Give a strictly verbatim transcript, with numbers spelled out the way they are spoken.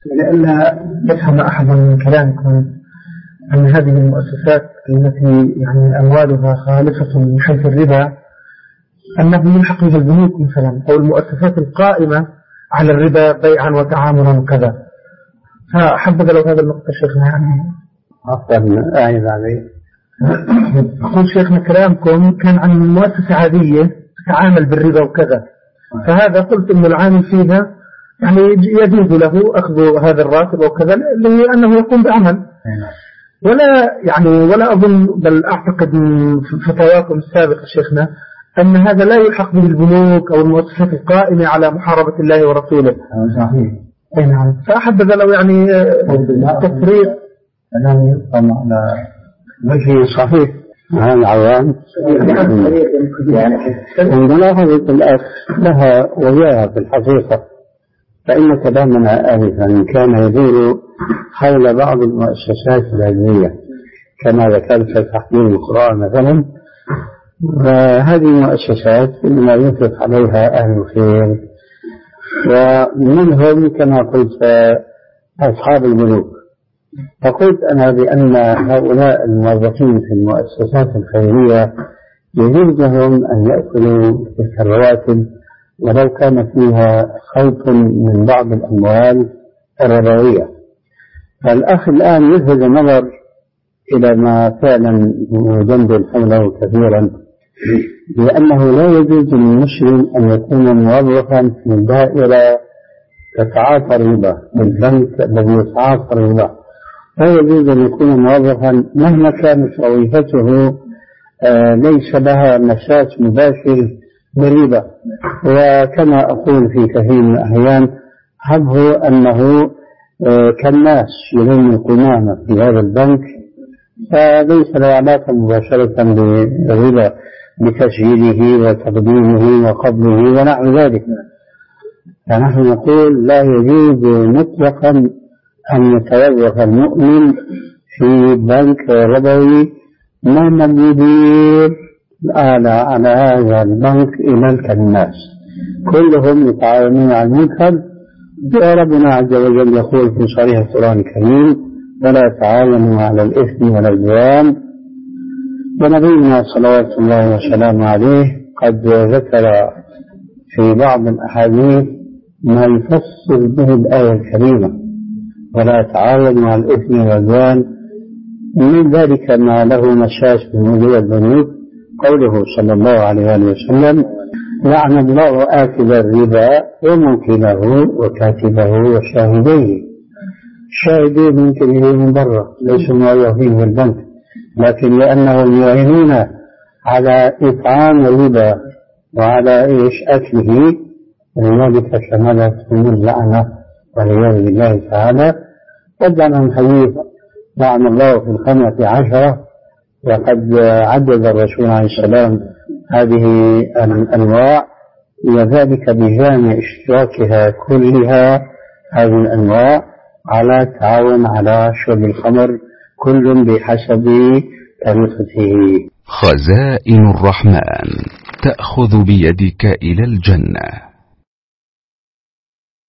لئلا يفهم أحد من كلامكم أن هذه المؤسسات التي يعني أموالها خالصة من حيث الربا أنه يلحق بها البنوك مثلا أو المؤسسات القائمة على الربا بيعا وتعاملا وكذا. فحبذا لو هذا النقطة شيخنا يعني أفضل أعيد عليه. أقول شيخنا كلامكم كان عن مؤسسة عادية تتعامل بالربا وكذا، فهذا قلت إن العامل فيها يعني يجوز له أخذ هذا الراتب وكذا لأنه يقوم بعمل، ولا يعني ولا أظن بل أعتقد في فتاواكم السابقة شيخنا أن هذا لا يلحق به البنوك أو المؤسسات القائمة على محاربة الله ورسوله. صحيح. أي نعم. فأحبذ لو يعني تفريق أنا يقام على وجه صحيح عن العوام الملاحظة الأخ لها وياها في الحقيقة، فإن كلامنا آنفا كان يدور حول بعض المؤسسات العلمية كما ذكرت تحضير القرآن مثلا، وهذه المؤسسات إنما ينفق عليها أهل الخير، ومنهم كما قلت أصحاب البنوك. فقلت أنا بأن هؤلاء الموظفين في المؤسسات الخيرية يجوز لهم أن يأكلوا تلك الرواتب ولو كان فيها خلط من بعض الأموال الربوية. فالأخ الآن يلفت النظر إلى ما فعلا جنب حوله كثيرا، لأنه لا يجوز للمسلم أن يكون موظفا في دائرة تتعاطى الربا، في البنك الذي يتعاطى الربا. لا يجوز أن يكون موظفا مهما كانت وظيفته آه ليس لها مساس مباشر بالربا. وكما أقول في كثير من الأحيان حبه أنه آه كالناس يلم القمامة في هذا البنك، فليس له علاقة مباشرة بالربا بتسجيله وتقديمه وقبله ونحو ذلك. فنحن نقول لا يجوز مطلقا أن يتوظف المؤمن في بنك ربوي من المدير الأعلى على هذا البنك إلى الناس كلهم يتعاونون على المنكر. وربنا عز وجل يقول في صريح القرآن الكريم ولا تعاونوا على الإثم والعدوان. ونبينا صلوات الله وسلامه عليه قد ذكر في بعض الأحاديث ما يفسر به الآية الكريمة ولا تعاونوا على الإثم والعدوان، من ذلك ما له مساس بموضوع البنوك قوله صلى الله عليه وسلم لعن الله آكل الربا وموكله وكاتبه وشاهديه. الشاهدين ممكن يجوا من برا ليسوا موظفين في البنك، لكن لأنهم يعينون على إطعام الربا وعلى إيش أكله، ولذلك شملت من اللعنة والعياذ بالله تعالى. قدنا الحديث لعن الله في الخمسة عشرة، وقد عدد الرسول عليه السلام هذه الأنواع، وذلك بجامع اشتراكها كلها هذه الأنواع على التعاون على شرب الخمر كل بحسب طريقته. خزائن الرحمن تأخذ بيدك إلى الجنة.